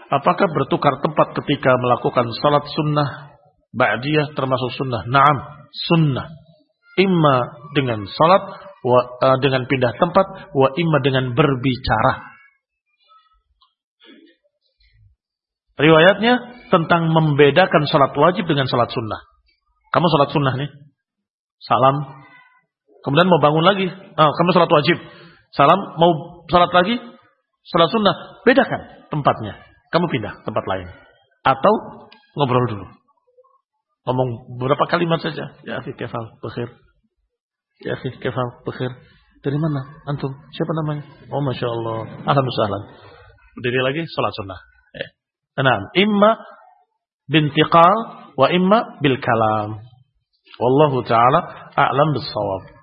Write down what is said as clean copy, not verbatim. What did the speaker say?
apakah bertukar tempat ketika melakukan salat sunnah ba'diyah termasuk sunnah? Naam, sunnah. Imma dengan salat, dengan pindah tempat, wa imma dengan berbicara. Riwayatnya tentang membedakan salat wajib dengan salat sunnah. Kamu salat sunnah nih, salam, kemudian mau bangun lagi, kamu salat wajib, salam, mau salat lagi, salat sunnah, bedakan tempatnya. Kamu pindah tempat lain. Atau ngobrol dulu. Ngomong beberapa kalimat saja. Ya akhi, kefal, bekhir. Ya akhi, kefal, bekhir. Dari mana? Antum? Siapa namanya? Oh, Masya Allah. Alhamdulillah. Berdiri lagi, salat sunnah. Nah, imma bintiqal wa imma bil kalam. Wallahu ta'ala a'lam bis-shawab.